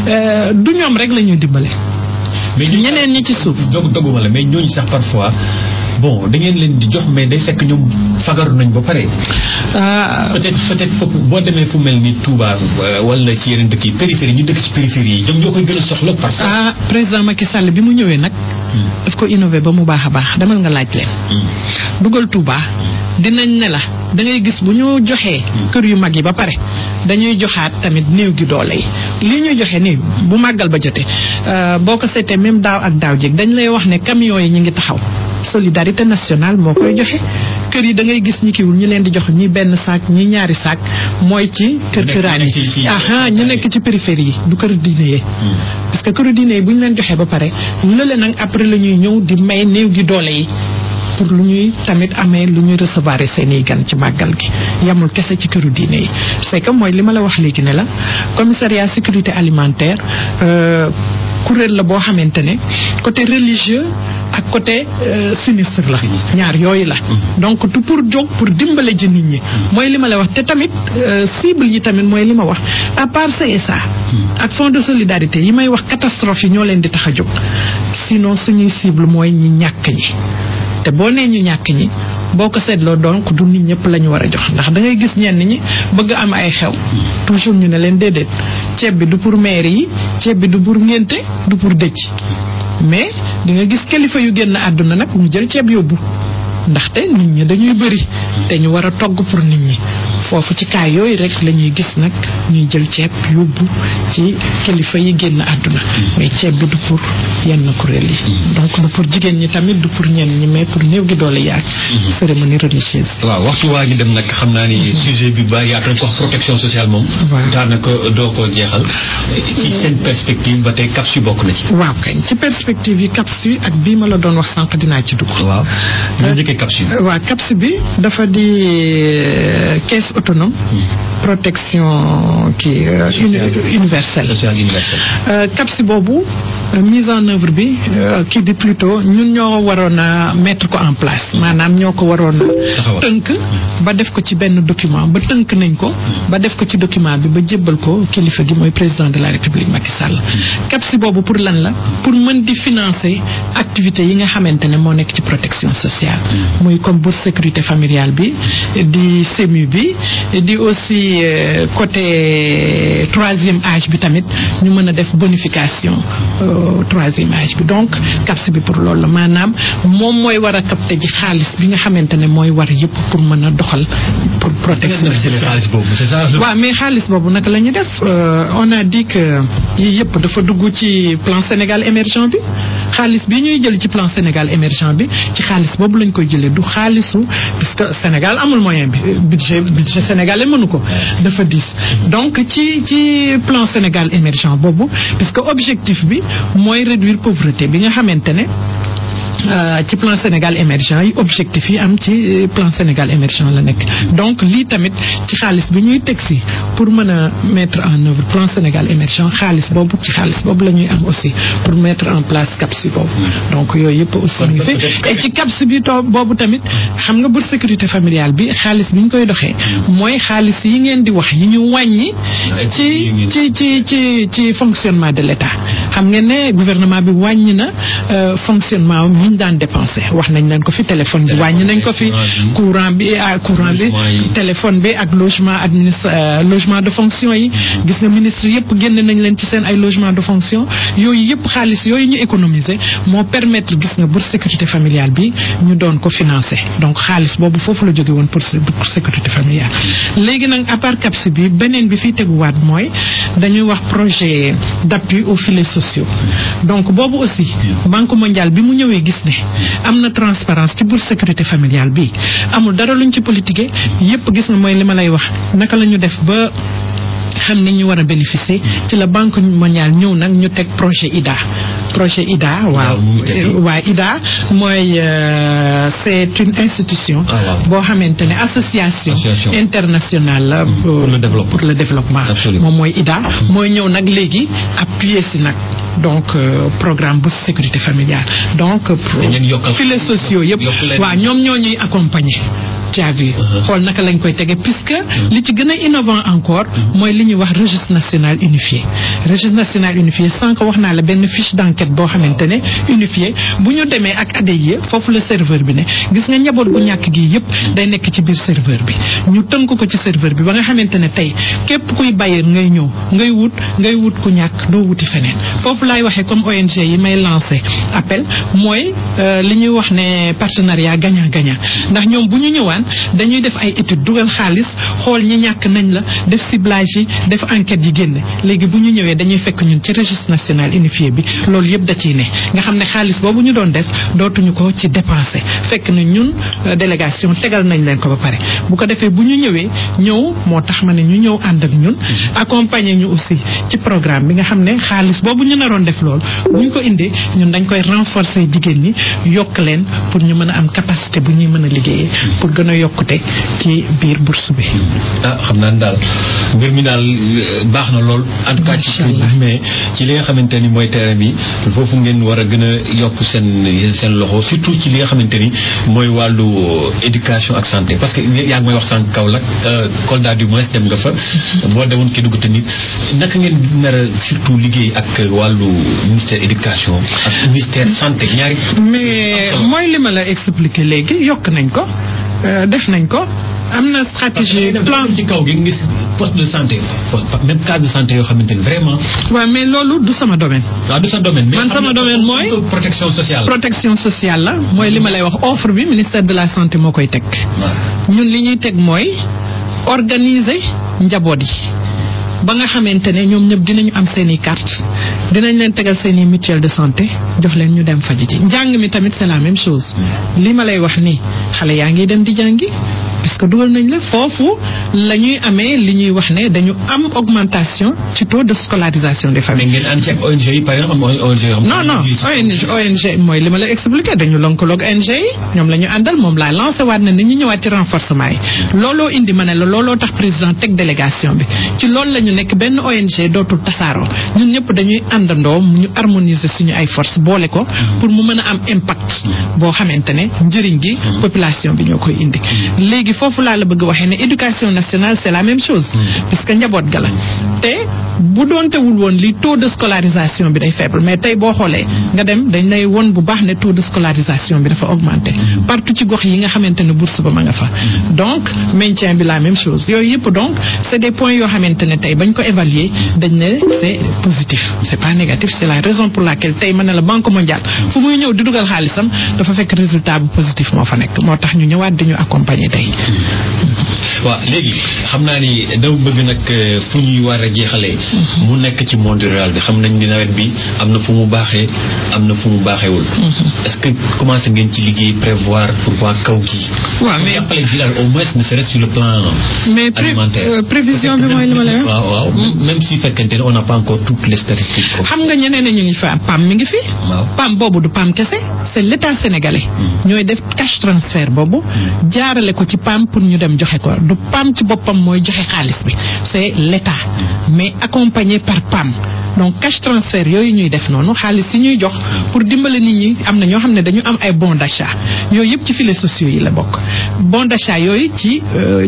du ñoom rek la ñuy dimbale. mais ñeneen ñi ci suuf. dog doguma la mais ñooñu sax parfois bon da ngeen leen di jox mais day fekk ñoom fagaru nañ ba pare. peut-être peut-être boo demee fu mel ni Touba wala ci yeneen dëkk yi périphérie ñu dëkk ci périphérie yi ñoom ñoo koy gën a soxla parfois. ah président Macky Sall bi mu ñëwee nag. daf ko innové ba mu baax a baax demal nga laaj leen. dugal Touba dinañ ne la da ngay gis bu ñu joxee. kër yu mag yi ba pare dañuy joxaat tamit néew gi doole yi li ñuy joxe nii bu màggal ba jotee boo ko seetee même daaw ak daaw jéeg dañ lay wax ne camions yi ñu ngi taxaw. solidarité nationale moo koy joxe kër yi da ngay gis ñi kiwul ñu leen di jox ñi benn saak ñi ñaari saak mooy ci kër këraan yi aha ñu nekk ci périphérie yi du kër diine yi parce que këru diine yi bu ñu leen joxee ba pare lële nag après la ñuy ñëw di may néew gi doole yi pour lu ñuy tamit amee lu ñuy recevoir seeni gan ci màggal gi yamul kese ci këru diine yi c'est que mooy li ma la wax léegi ne la commissariat sécurité alimentaire kuréel la boo xamante ne côté religieux ak côté sinistre la ñaar yooyu la donc du pour jóg pour dimbale ji nit ñi mooy li ma la wax te tamit cible yi tamit mooy li ma wax à part C S A ak fonds de solidarité yi may wax catastrophe yi ñoo leen di tax a jóg sinon suñuy cible mooy ñi ñàkk ñi te boo nee ñu ñàkk ñi boo ko seetloo donc du nit ñëpp la ñu war a jox ndax da ngay gis ñenn ñi bëgg am ay xew toujours ñu ne leen déedéet ceeb bi du pour maire yi ceeb bi du pour ngénte du pour dëj mais di nga gis kilifa yu génn àdduna nag ñu jël ceeb yóbbu ndaxte nit ñi dañuy bëri te ñu war a togg pour nit ñi foofu ci kaay yooyu rek la ñuy gis nag ñuy jël ceeb yóbbu ci kilifa yi génn àdduna mais ceeb bi du pour yenn kuréel yi donc du pour jigéen ñi tamit du pour ñenn ñi mais pour néew gi doole yaak cérémonie religieuse. waaw waxtu waa ngi dem nag xam naa ni sujet bi ba yaatu nañ ko wax protection sociale moom daanaka doo ko jeexal ci seen perspective ba tey CAPS yu bokk na ci. waaw kañ ci perspective yi CAPS yi ak bii ma la doon wax sànq dinaa ci dugg. waaw ñu njëkkee CAPS yi. waaw CAPS bi dafa di caisse autonome protection kii universelle CAPS boobu mise en œuvre bi kii di plutôt ñun ñoo waroon a mettre ko en place maanaam ñoo ko waroon a tënk ba def ko ci benn document ba tënk nañ ko ba def ko ci document bi ba jébbal ko kilifa gi mooy président de la république Macky Sall CAPS boobu pour lan la pour mën di financer activités yi nga xamante ne moo nekk ci protection sociale muy comme bourse sécurité familiale bi di SEMU bi di aussi côté troisième âge bi tamit ñu mën a def bonification troisième âge bi donc CAPS bi pour loolu la maanaam moom mooy war a capter ji xaalis bi nga xamante ne mooy war yëpp pour mën a doxal pour protection sociale waaw mais xaalis boobu naka la ñu def on a dit que yii yëpp dafa dugg ci plan Sénégal émergent bi xaalis bi ñuy jël ci plan Sénégal émergent bi ci xaalis boobu lañ koy jëlee du xaalisu parce que Sénégal amul moyen bi budget budget sénégalais mënu ko dafa diis donc ci ci plan Sénégal émergent boobu parce que objectif bi mooy réduire pauvreté bi nga xamante ne ci plan Sénégal émergent yi objectif yi am ci plan Sénégal émergent la nekk donc lii tamit ci xaalis bi ñuy teg si pour mën a mettre en œuvre plan Sénégal émergent xaalis boobu ci xaalis boobu la ñuy am aussi pour mettre en place CAPS boobu donc yooyu yëpp aussi ngi fi et ci CAPS bi to boobu tamit xam nga bourse sécurité familiale bi xaalis bi ñu koy doxee mooy xaalis yi ngeen di wax yi ñu wàññi ci ci ci ci ci fonctionnement de l'État xam ngeen ne gouvernement bi wàññi na fonctionnement yi ñu daan dépensé wax nañ leen ko fi téléphone bi wàññi nañ ko fi courant bi ak courant bi téléphone bi ak logement administre logement de fonction yi gis nga ministre yëpp génn nañ leen ci seen ay logement de fonction yooyu yëpp xaalis yooyu ñu économiser moo permettre gis nga bourse sécurité familiale bi ñu doon ko financer donc xaalis boobu foofu la jóge woon pour sécurité familiale léegi nag à part CAPS bi beneen bi fii teguwaat mooy dañuy wax projet d'appui aux filets sociaux donc boobu aussi Banque mondiale bi mu ñëwee gis ne am na transparence ci bourse sécurité familiale bi amul dara luñ ci politique yépp gis nga mooy li ma lay wax naka la ñu def ba xam ni ñu war a bénéficier ci la Banque mondiale ñëw nag ñu teg projet I D A projet I D A waaw waaw I D A mooy c'est une institution boo xamante ne association internationale la pour le développement pour le développement moom mooy I D A mooy ñëw nag léegi appuyer si nag donc euh, programme bu sécurité familiale donc filets sociaux yëpp waaw ñoom ñoo ñuy accompagner tu as vu xool naka lañ koy tege puisque li ci gën a innovant encore mooy li ñuy wax registre national unifié registre national unifié sànq wax naa la benn fiche d'enquête boo xamante ne unifié bu ñu demee ak A D I E foofu la serveur bi ne gis nga njaboot bu ñàkk gi yëpp day nekk ci biir serveur bi ñu tënk ko ci serveur bi ba nga xamante ne tey képp kuy bailleur ngay ñëw ngay wut ngay wut ku ñàkk doo wuti feneen foofu laay waxee comme O N G yi may lancé appel mooy li ñuy wax ne partenariat gagnant gagnant ndax ñoom bu ñu ñëwaan dañuy def ay études dugal xaalis xool ñi ñàkk nañ la def ciblage yi def enquête yi génne léegi bu ñu ñëwee dañuy fekk ñun ci registre national unifié bi loolu yëpp da ciy ne nga xam ne xaalis boobu ñu doon def dootuñu ko ci dépenser fekk na ñun délégation tegal nañ leen ko ba pare bu ko defee bu ñu ñëwee ñëw moo tax ma ne ñu ñëw ànd ak ñun accompagner ñu aussi ci programme bi nga xam ne xaalis boobu ñu naroon def loolu bu ñu ko indee ñun dañ koy renforcer jigéen ñi yokk leen pour ñu mën a am capacité bu ñuy mën a liggéeyee pour gën a yokkute ci biir bourse bi. ah xam naa daal mbir mi daal baax na lool. en tout cas ci mais ci li nga xamante ni mooy terrain bi foofu ngeen war a gën a yokk seen seen loxo surtout ci li nga xamante ni mooy wàllu éducation ak santé parce que yaa ngi may wax sànq Kaolack Kolda du moins dem nga fa. boo demoon Kédougou tamit naka ngeen nar a surtout liggéey ak wàllu ministère éducation ak ministère santé ñaari. mais mooy li ma la expliqué léegi yokk nañ ko. def nañ ko am na stratégie plan ci kaw gi ngis poste de santé même case de santé yoo xamante ni vraiment. waaw mais loolu du sama domaine. waaw du sa domaine. man sama domaine mooy protection sociale. protection sociale la mooy li ma lay wax offre bi ministère de la santé moo koy teg. ñun li ñuy teg mooy organiser njaboot yi. ba nga xamante ne ñoom ñëpp dinañu am seen i carte dinañ leen tegal seen i mutuelle de santé jox leen ñu dem faji ji njàng mi tamit c'est la même chose li ma lay wax nii xale yaa ngi dem di jàngi parce que dugal nañ la foofu la ñuy amee li ñuy wax ne dañu am augmentation ci taux de scolarisation des familles. ngeen ànd ci ak O N G yi par exemple O N G yoo xam non non O N G mooy li ma la expliqué dañu lëkkaloog O N G yi ñoom la ñu àndal moom laa lancé waat na ni ñu ñëwaat ci renforcement yi looloo indi ma ne la looloo tax président teg délégation bi ci loolu la ñu nekk benn O N G dootul tasaaroo ñun ñëpp dañuy àndandoo ñu harmoniser suñu ay force boole ko pour mu mën a am impact boo xamante ne njëriñ gi population bi ñoo koy indi léegi foofu laa la bëgg waxee ne éducation nationale c'est la même chose puisque njaboot ga la te bu doontewul woon li taux de scolarisation bi day faible mais tey boo xoolee nga dem dañ lay won bu baax ne taux de scolarisation bi dafa augmenté partout ci gox yi nga xamante ne bourse ba ma nga fa donc maintien bi la même chose yooyu yëpp donc c'est des points yoo xamante ne tey bañ ko évaluer dañ ne c'est positif c'est pas négatif c'est la raison pour laquelle tey ma ne la Banque mondiale fu muy ñëw di dugal xaalisam dafa fekk résultat bu positif moo fa nekk moo tax ñu ñëwaat di ñu accompagner tey. waaw léegi xam naa ni dama bëgg nag fu ñuy war a jeexalee mu nekk ci monde rural bi xam nañ ni nawet bi am na fu mu baaxee am na fu mu baaxeewul est-ce que commencé ngeen ci liggéey prévoir pour waa kaw gi waaw mais jàppale village au moins ne serait sur le plan mais alimentaire prévision bi mooy li ma lay wax waaw waaw même si fekkente ne on n'a pas encore toutes les statistiques xam nga ñeneen ñu ngi fa P A M mi ngi fi P A M boobu du P A M kese c'est l'état sénégalais ñooy def cash transfert boobu jaarale ko ci P A M pour ñu dem joxe ko du P A M ci boppam mooy joxe xaalis bi c'est l'état mais accompagné par P A M donc cash transfert yooyu ñuy def noonu xaalis yi ñuy jox pour dimbale nit ñi am na ñoo xam ne dañu am ay bons d'achat yooyu yëpp ci filets sociaux yi la bokk bons d'achat yooyu ci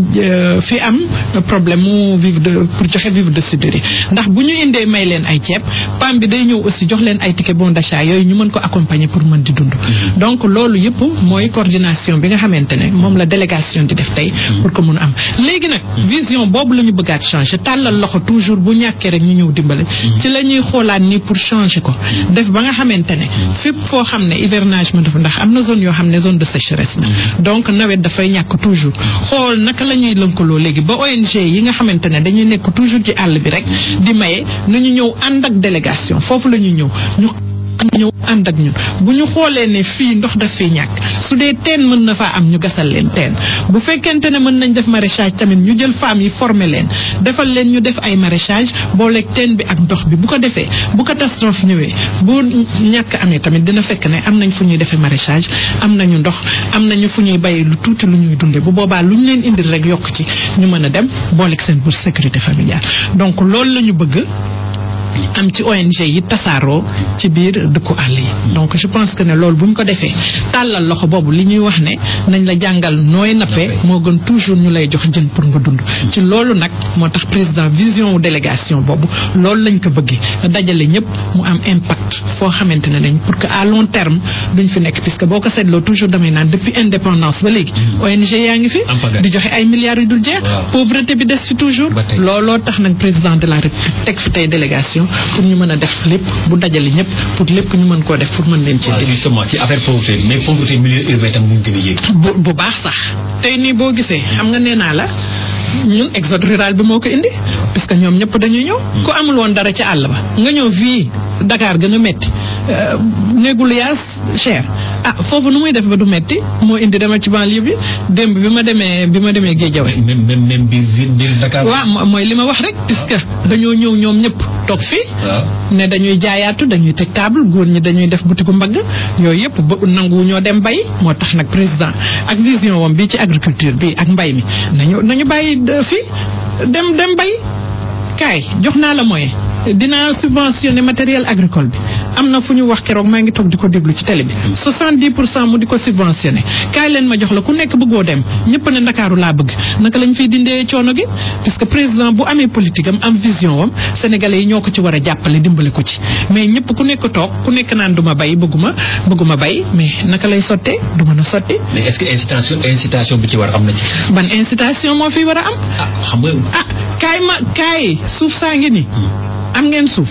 fi am problème mu vivre de pour joxe vivre de soudure ndax bu ñu indee may leen ay ceeb P A M bi day ñëw aussi jox leen ay ticket bons d'achat yooyu ñu mën ko accompagner pour mën di dund donc loolu yëpp mooy coordination bi nga xamante ne moom la délégation di def tey pour que mun a am léegi nag vision boobu la ñu bëggaat changer tàllal loxo toujours bu ñàkkee rek ñu ñëw dimbale la ñuy xoolaat ni pour changer ko def ba nga xamante ne fépp foo xam ne hivernage ma dafa ndax am na zone yoo xam ne zone de sécheresse la donc nawet dafay ñàkk toujours xool naka la ñuy lënkaloo léegi ba O N G yi nga xamante ne dañuy nekk toujours ci àll bi rek di maye nu ñu ñëw ànd ak délégation foofu la ñuy ñëw ñu ñëw ànd ak ñun bu ñu xoolee ne fii ndox daf fii ñàkk su dee teen mën na faa am ñu gasal leen teen bu fekkente ne mën nañ def maraîchage tamit ñu jël femmes yi former leen defal leen ñu def ay maraîchage booleeg teen bi ak ndox bi bu ko defee bu catastrophe ñëwee bu ñàkk amee tamit dina fekk ne am nañ fu ñuy defee maraîchage am nañu ndox am nañu fu ñuy bayee lu tuuti lu ñuy dunde bu boobaa lu ñu leen indil rek yokk ci ñu mën a dem booleeg seen bourse sécurité familiale donc loolu la ñu bëgg am ci O N G yi tasaaroo ci biir dëkku àll yi donc je pense que ne loolu bu ñu ko defee tàllal loxo boobu li ñuy wax ne nañ la jàngal nooy nappe moo gën toujours ñu lay jox jën pour nga dund ci loolu nag moo tax président vision wu délégation boobu loolu lañ ko bëggee dajale ñëpp mu am impact foo xamante ne dañ pour que à long terme duñ fi nekk puisque boo ko seetloo toujours damay naan depuis indépendance ba léegi O N G yaa ngi fi di joxe ay milliards yu dul jeex pauvreté bi des fi toujours looloo tax nag président de la République teg fi tey délégation pour ñu mën a def lépp bu dajale ñëpp pour lépp ñu mën koo def pour mën leen ci waaw justement ci affaire pauvreté mais pauvreté milieu urbain tam ñu gën a yéeg bu bu baax sax tey nii boo gisee xam nga nee naa la ñun exode rural bi moo ko indi parce que ñoom ñëpp dañuy ñëw ku amul woon dara ci àll ba nga ñëw fii Dakar gën a metti néegu luyaas cher ah foofu nu muy def ba du metti moo indi dama ci banlieue bi démb bi ma demee bi ma demee Guédiawaye même même même biir biir Dakar waaw mooy li ma wax rek puisque dañoo ñëw ñoom ñëpp toog fii ne dañuy jaayaatu dañuy teg table góor ñi dañuy def butiku mbagg yooyu yëpp ba nangu ñoo dem bay moo tax nag président ak vision wam bi ci agriculture bi ak mbay mi nañu nañu bàyyi fii dem dem bay kaay jox naa la moyen dinaa subventionné matériel agricole bi am na fu ñu wax keroog maa ngi toog di ko déglu ci télé bi soixante-dix pour cent mu di ko subventionné kaay leen ma jox la ku nekk bëggoo dem ñëpp ne Ndakaaru laa bëgg naka lañ fiy dindee coono gi parce que président bu amee politique am am vision wam sénégalais yi ñoo ko ci war a jàppale dimbale ko ci mais ñëpp ku nekk toog ku nekk naan du ma bay bëgguma bëgguma bay mais naka lay sottee du mën a sotti. mais est-ce que incitation incitation bi ci war am na ci. ban incitation moo fi war a am. ah xam nga. ah kaay ma kaay suuf saa ngi ni am ngeen suuf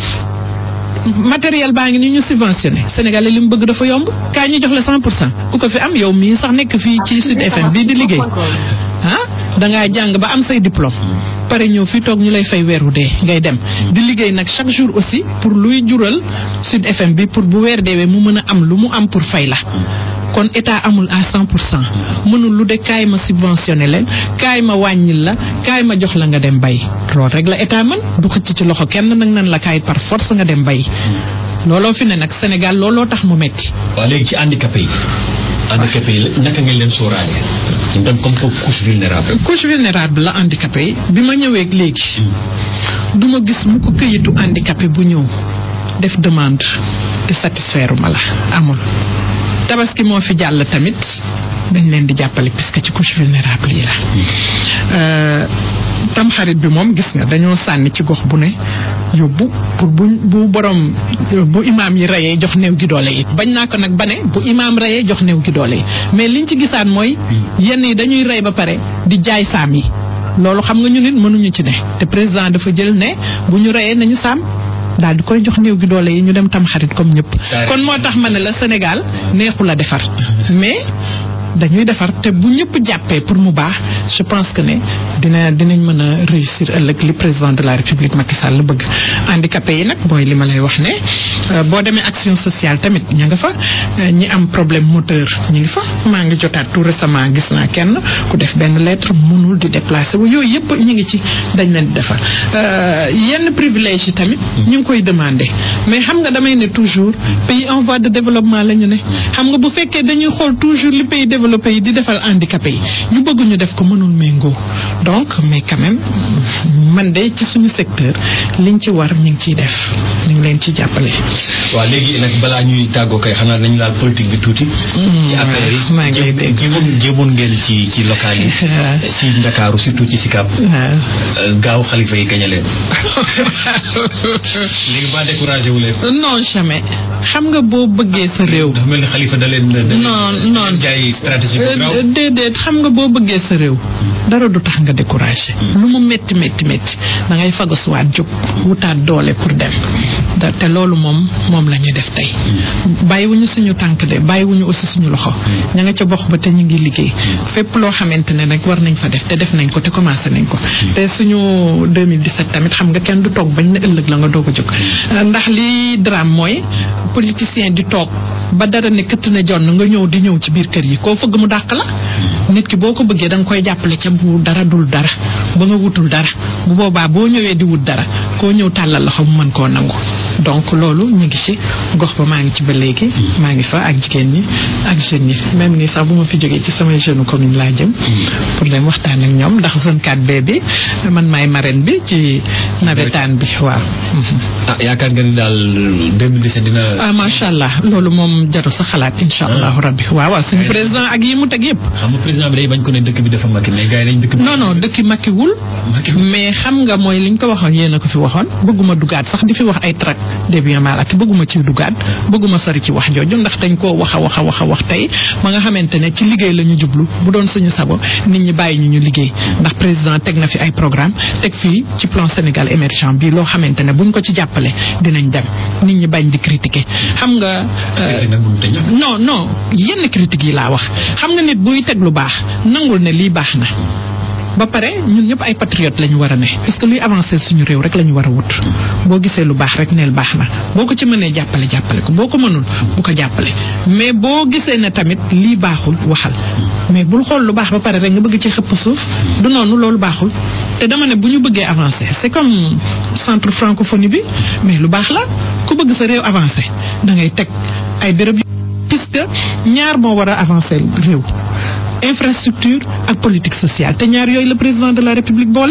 matériel baa ngi ni ñu subventionné sénégalais li mu bëgg dafa yomb kaay ñu jox la cent pour cent ku ko fi am yow mii sax nekk fii ci Sud F M bii di liggéey ah dangaa jàng ba am say diplôme pare ñëw fii toog ñu lay fay weeru dee ngay dem di liggéey nag chaque jour aussi pour luy jural Sud F M bi pour bu weer deewee mu mën a am lu mu am pour fay la kon état amul à cent pour cent mënul lu de kaay ma subventionné leen kaay ma wàññil la kaay ma jox la nga dem bay loolu rek la état mën du xëcc ci loxo kenn nag nan la kaay par force nga dem bay looloo fi ne nag Sénégal looloo tax mu metti waaw léegi ci handicapé yi handicapé yi naka ngeen leen sóoraale ñu dem comme que couche vulnérable couche vulnérable la handicapé yi bi ma ñëwee léegi du ma gis mu ko këyitu handicapé bu ñëw def demande te satisfaire ma la amul tabaski moo fi jàll tamit dañ leen di jàppale puisque ci couche vulnérable yi la tam xarit bi moom gis nga dañoo sànni ci gox bu ne yóbbu pour bu bu borom bu imaam yi reyee jox néew gi doole yi bañ naa ko nag ba ne bu imaam reyee jox néew gi doole yi mais liñ ci gisaan mooy yenn yi dañuy rey ba pare di jaay saam yi loolu xam nga ñu nit mënuñu ci ne te président dafa jël ne bu ñu reyee nañu saam daal di koy jox néew gi doole yi ñu dem tam xarit comme ñëpp kon moo tax ma ne la Sénégal neexul a defar mais dañuy defar te bu ñëpp jàppee pour mu baax je pense que ne dina dinañ mën a réussir ëllëg li président de la République Macky Sall bëgg handicapé yi nag mooy li ma lay wax ne boo demee action sociale tamit ña nga fa ñi am problème moteur ñi ngi fa maa ngi jotaat tout récemment gis naa kenn ku def benn lettre mënul di déplacer wu yooyu yëpp ñu ngi ci dañ leen di defar yenn privilège yi tamit ñu ngi koy demander mais xam nga damay ne toujours pays en voie de développement la ñu ne xam nga bu fekkee dañuy xool toujours li pays développé yi di defal handicapé yi ñu bëgg ñu def ko mënul méngoo donc mais quand même man de ci suñu secteur liñ ci war ñu ngi ciy def ñu ngi leen ci jàppale. waaw léegi nag balaa ñuy tàggoo kay xanaa dañu laal politique bi tuuti. ci affaire yi maa ngi lay dégg jéemoon jéemoon ngeen ci ci local yi. ci Ndakaaru surtout ci Sicap. gaaw xalifa yi gañe leen. léegi ba découragé wu leen. non jamais xam nga boo bëggee sa réew. dafa mel ni xalifa da leen. non non jaay stratégie déedéet xam nga boo bëggee sa réew dara du tax nga découragé lu mu métti métti métti da ngay fagasuwaat jóg wutaat doole pour dem te loolu moom moom la ñuy def tey bàyyiwuñu suñu tànk de bàyyiwuñu aussi suñu loxo ña nga ca box ba te ñu ngi liggéey fépp loo xamante ne rek war nañ fa def te def nañ ko te commencé nañ ko te suñu deux mille dix-sept tamit xam nga kenn du toog bañ na ëllëg la nga doog a jóg ndax li drame mooy politicien di toog ba dara ne këtt na jonn nga ñëw di ñëw ci biir kër yi koo fëgg mu dàq la nit ki boo ko bëggee da nga koy jàppale ca bu dara dul dara ba nga wutul dara bu boobaa boo ñëwee di wut dara koo ñëw tàllal loxo mu mën koo nangu donc loolu ñu ngi ci gox ba maa ngi ci ba léegi maa ngi fa ak jigéen ñi ak jeunes yi même nii sax bu ma fi jógee ci samay jeune commune laa jëm pour dem waxtaan ak ñoom ndax zone quatre B bi man maay marraine bi ci nawetaan bi waaw. ah yaakaar nga ni daal deux mille dix-sept dina. ah macha allah loolu moom jarul sa xalaat incha allahu rabbi waaw waaw suñu président ak yi mu teg yëpp. xam nga président bi day bañ ko ne dëkk bi dafa makki mais gars yi dañ dëkk bi. non non dëkk makkiwul. mais xam nga mooy liñ ko waxoon yéen a ko fi waxoon bëgguma dugaat sax di fi wax ay tract des biens mal acquis bëgguma ci dugaat bëgguma sori ci wax jooju ndax dañ koo wax a wax a wax a wax tey ba nga xamante ne ci liggéey la ñu jublu bu doon suñu sago nit ñi bàyyi ñu ñu liggéey ndax président teg na fi ay programme teg fii ci plan Sénégal émergent bi loo xamante ne buñ ko ci jàppale dinañ dem nit ñi bañ di critiquer xam nga. non non yenn critiques yi laa wax xam nga nit buy teg lu baax nangul ne lii baax na. ba pare ñun ñëpp ay patriotes lañu war a ne parce que luy avancer suñu réew rek lañu war a wut boo gisee lu baax rek neel baax na boo ko ci mënee jàppale jàppale ko boo ko mënul bu ko jàppale mais boo gisee ne tamit lii baaxul waxal mais bul xool lu baax ba pare rek nga bëgg ci xëpp suuf du noonu loolu baaxul te dama ne bu ñu bëggee avancer c'est comme centre francophonie bi mais lu baax la ku bëgg sa réew avancer da ngay teg ay béréb puisque ñaar moo war a avancer réew infrastructure ak politique sociale te ñaar yooyu le président de la république boole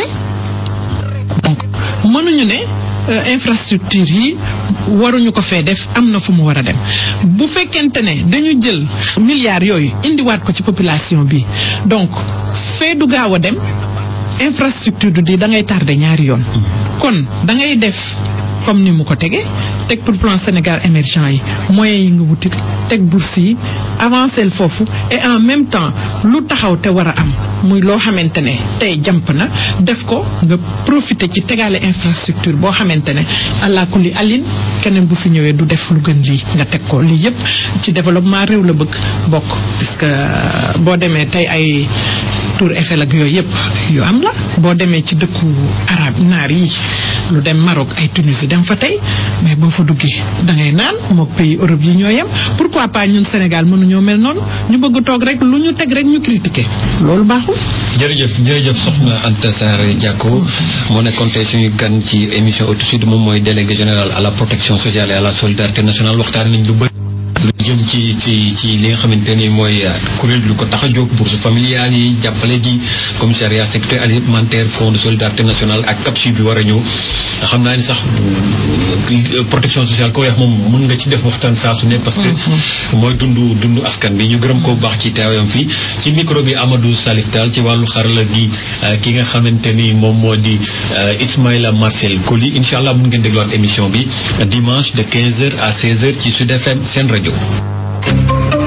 donc mënuñu ne euh, infrastructure yi waruñu ko fee def am na fu mu war a dem bu fekkente ne dañu jël milliards yooyu indiwaat ko ci population bi donc fee du gaaw a dem infrastructure du di da ngay tardé ñaari yoon kon da ngay def comme ni mu ko tegee teg pour plan Sénégal émergent yi moyens yi nga wuti teg bourse yi avancer foofu et en même temps lu taxaw te war a am muy loo xamante ne tey jàmp na def ko nga profiter ci tegale infrastructure boo xamante ne allah kulli alin keneen bu fi ñëwee du def lu gën lii nga teg ko lii yëpp ci développement réew la bëgg bokk parce que boo demee tey ay Tour Eiffel ak yooyu yëpp yu am la boo demee ci dëkku arab naar yi lu dem Maroc ay Tunisie dem fa tey mais boo fa duggee da ngay naan mook pays Europe yi ñoo yem pourquoi pas ñun Sénégal mënuñoo mel noonu ñu bëgg toog rek lu ñu teg rek ñu critiquer loolu baaxul. jërëjëf jërëjëf soxna Anta Sarr Diacko moo nekkoon tey suñu gan ci émission Auto Sud moom mooy délégué général à la protection sociale et à la solidarité nationale waxtaan nañ lu bëri lu jëm ci ci ci li nga xamante ni mooy kuréel lu ko tax a jóg bourse familiale yi jàppale gi commissariat sécurité alimentaire fonds de solidarité nationale ak capsule bi war a ñëw xam naa ni sax protection sociale ko wax moom mën nga ci def waxtaan saa su ne parce que mooy dundu dundu askan bi ñu gërëm ko bu baax ci teewam fii ci micro bi Amadou Salif Tall ci wàllu xarala gi ki nga xamante ni moom moo di Ismaïla Marcel Koli incha allah mën ngeen dégluwaat émission bi dimanche de quinze heures à seize heures ci Sud F M seen rajo.